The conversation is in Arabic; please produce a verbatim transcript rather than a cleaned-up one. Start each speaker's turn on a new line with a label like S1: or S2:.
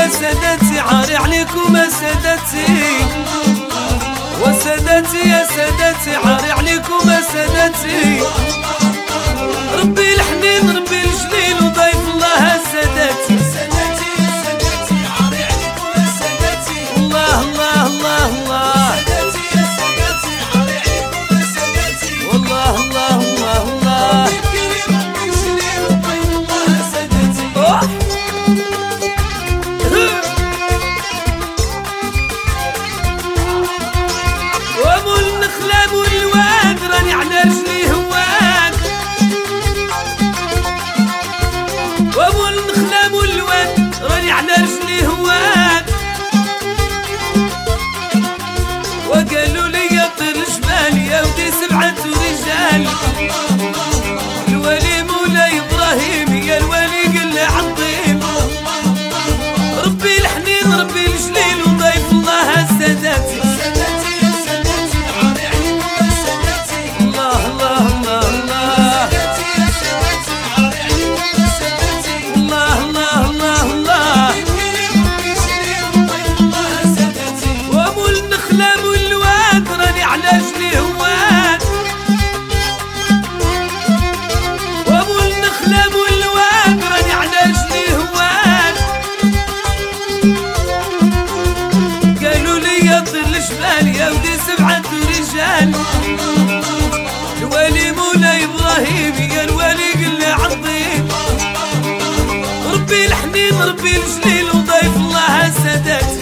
S1: يا سادتي عاري عليكم يا سادتي، وسادتي يا سادتي عاري عليكم يا سادتي. ربي الحنين ربي الجليل وضيف الله يا سادتي،
S2: سادتي يا سادتي عاري عليكم يا سادتي.
S1: الله الله الله الله
S2: سادتي يا سادتي عاري عليكم يا سادتي.
S1: والله الله الله الله
S2: ربي الكريم ربي الجليل وضيف الله يا سادتي.
S1: أوه. وابو النخلة ابو الواد راني على رجلي هواك، وابو النخلة ابو الواد راني على رجلي هواك. وقالوا لي طير الجبال يا ودي سبعة رجال، الولي مولاي ابراهيم يا الولي قل عظيم. ربي الحنين ربي الجليل وضيف الله يا سادتي،
S2: سادتي يا سادتي عاري عليكم يا سادتي.
S1: الله الله الله الله
S2: سادتي يا سادتي عاري عليكم يا سادتي.
S1: الله الله الله الله.
S2: ربي الكريم ربي الجليل وضيف الله يا سادتي.
S1: وابو النخلة ابو الواد راني على رجلي هواك، وابو النخلة ابو الواد راني على رجلي هواك. قالوا لي يا طير الجبال يا ودي سبعة رجال، الولي مولاي ابراهيم يا الولي قل عظيم. ربي الحنين ربي الجليل وضيف الله يا سادتي،